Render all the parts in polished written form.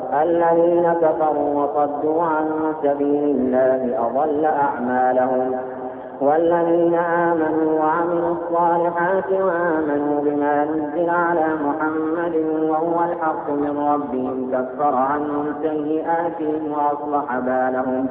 الذين كفروا وصدوا عن سبيل الله أضل أعمالهم. والذين آمنوا وعملوا الصالحات وآمنوا بما نزل على محمد وهو الحق من ربهم كفر عنهم سيئاتهم وأصلح بالهم.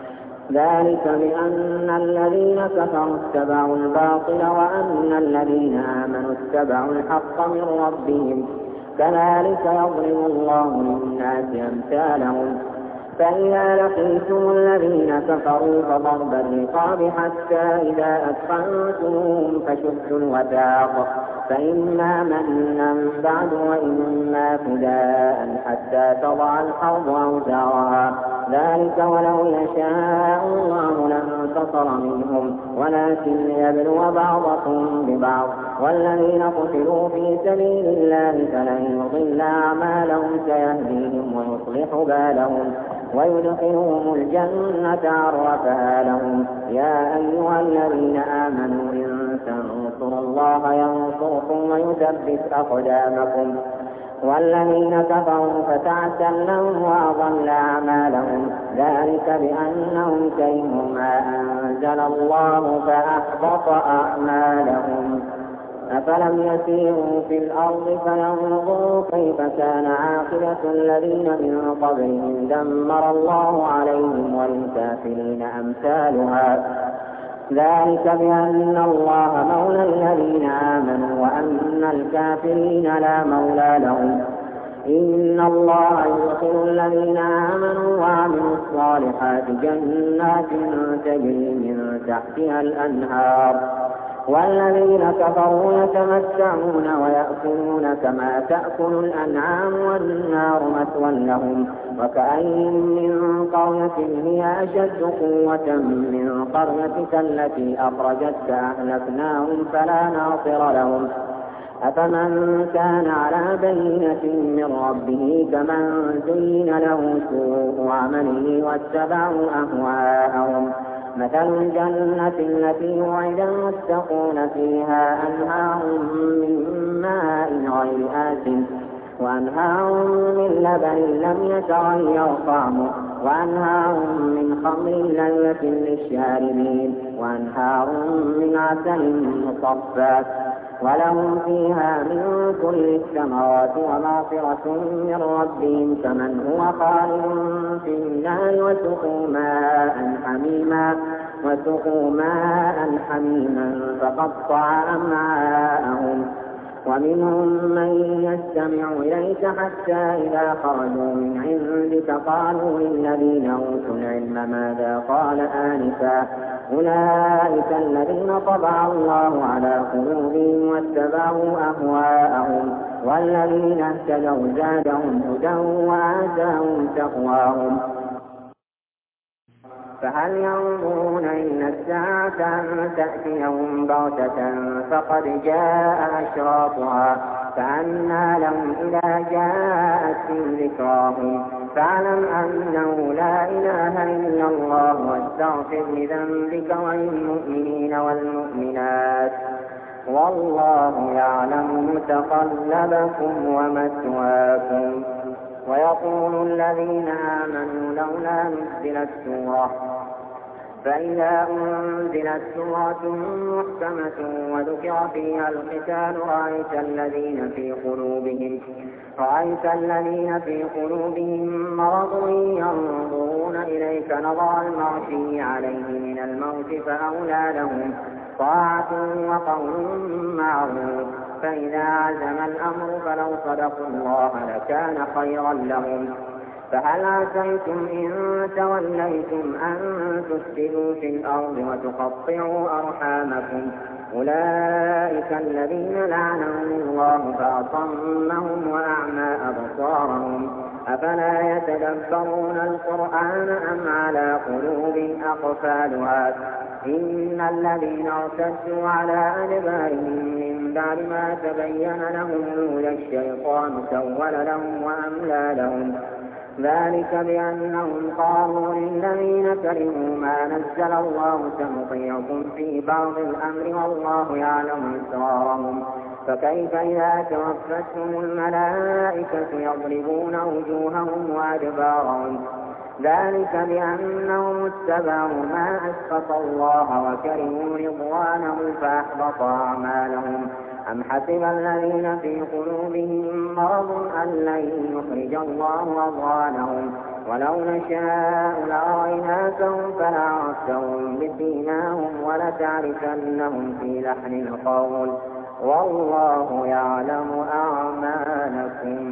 ذلك بأن الذين كفروا اتبعوا الباطل وأن الذين آمنوا اتبعوا الحق من ربهم. كذلك يضرب الله للناس أمثالهم. فإذا لقيتم الذين كفروا فضرب الرقاب حتى إذا أثخنتموهم فشدوا الوثاق فإما منا بعد وإما فداء حتى تضع الحرب أوزارها. ذلك ولو يشاء الله لانتصر منهم ولكن ليبلو بعضكم ببعض. والذين قتلوا في سبيل الله فلن يضل أعمالهم سيهديهم ويصلح بالهم ويدخلهم الجنة عرفها لهم. يا أيها الذين آمنوا إن تنصروا الله ينصركم ويثبت أقدامكم. والذين كفروا فتعسا لهم وأضل أعمالهم. ذلك بأنهم كرهوا ما أنزل الله فأحبط أعمالهم. أفلم يسيروا في الأرض فينظروا كيف كان عاقبة الذين من قبلهم دمر الله عليهم وللكافرين أمثالها. ذلك بأن الله مولى الذين آمنوا وأن الكافرين لا مولى لهم. إن الله يدخل الذين آمنوا وعملوا الصالحات جنات تجري من تحتها الأنهار. والذين كفروا يتمتعون ويأكلون كما تأكل الأنعام والنار مثوى لهم. وكأين من قرية هي أشد قوة من قريتك التي أخرجتك أهلكناهم فلا ناصر لهم. أفمن كان على بينة من ربه كمن زين له سوء عمله واتبعوا أهواءهم. مثل الجنة التي وعد المتقون فيها أنهار من ماء غير آسن وأنهار من لبن لم يتغير طعمه وأنهار من خمر لذة للشاربين وأنهار من عسل مصفى ولهم فيها من كل الثمرات ومغفرة من ربهم كمن هو خالد في النار وسقوا ماء حميما فقطع أمعاءهم. ومنهم من يستمع إليك حتى إذا خرجوا من عندك قالوا للذين أوتوا العلم ماذا قال آنفا أولئك الذين طبع الله على قلوبهم واتبعوا أهواءهم. والذين اهتدوا زادهم هدى وآتاهم تقواهم. فهل ينظرون إلا الساعة أن تأتيهم بغتة فقد جاء أشراطها فأنى لهم إذا جاءتهم ذكراهم. فاعلم أنه لا إله إلا الله واستغفر لذنبك وللمؤمنين والمؤمنات والله يعلم متقلبكم ومثواكم. ويقول الذين آمنوا لولا نزلت سورة فإذا أنزلت سورة محكمة وذكر فيها القتال رأيت الذين في قلوبهم مرض ينظرون إليك نظر المغشي عليه من الموت فأولى لهم طاعة وقول معروف. فإذا عزم الأمر فلو صدقوا الله لكان خيرا لهم. فهل عسيتم إن توليتم أن تفسدوا في الأرض وتقطعوا أرحامكم أولئك الذين لعنهم الله فأصمهم وأعمى أبصارهم. أفلا يتدبرون القرآن أم على قلوب أقفالها. إن الذين ارتدوا على أدبارهم من بعد ما تبين لهم الهدى الشيطان سول لهم وأملى لهم. ذلك بأنهم قالوا للذين كرهوا ما نزل الله سنطيعكم في بعض الأمر والله يعلم إسرارهم فكيف إذا توفتهم الملائكة يضربون وجوههم وأدبارهم ذلك بأنهم اتبعوا ما أسخط الله وكرهوا رضوانه فأحبط أعمالهم أم حسب الذين في قلوبهم مرض أن لن يخرج الله أضغانهم ولو نشاء لأريناكهم فلعرفتهم بسيماهم ولتعرفنهم في لحن القول والله يعلم أعمالكم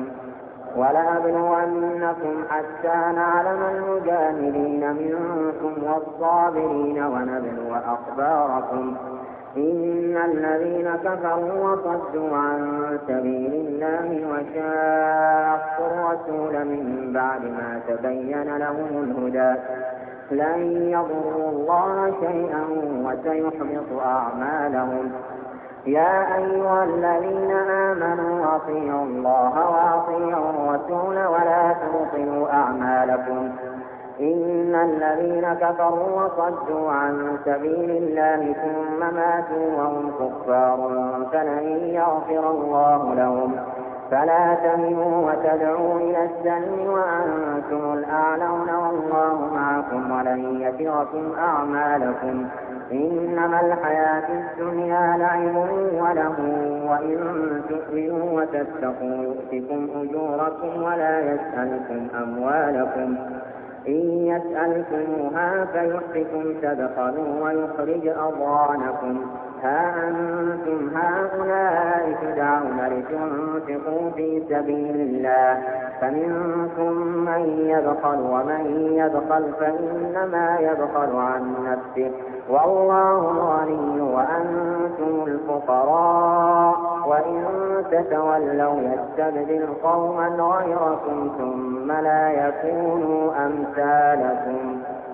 ولنبلونكم حتى نعلم المجاهدين منكم والصابرين ونبلو أخباركم إن الذين كفروا وصدوا عن سبيل الله وشاقوا الرسول من بعد ما تبين لهم الهدى لن يضروا الله شيئا وسيحبط أعمالهم يا أيها الذين آمنوا أطيعوا الله وأطيعوا الرسول ولا تبطلوا أعمالكم إن الذين كفروا وصدوا عن سبيل الله ثم ماتوا وهم كفار فلن يغفر الله لهم فلا تهنوا وتدعوا إلى السلم وأنتم الأعلون والله معكم ولن يتركم أعمالكم إنما الحياة الدنيا لعب وله وإن تؤمنوا وتتقوا يؤتكم أجوركم ولا يسألكم أموالكم إن يسألكموها فيحفكم تبخلوا ويخرج أضغانكم ها أنتم هؤلاء تدعون لتنفقوا في سبيل الله فمنكم من يبخل ومن يبخل فإنما يبخل عن نفسه والله الغني وأنتم الفقراء وإن تتولوا يستبدل قوما غيركم ثم لا يكونوا أمثالكم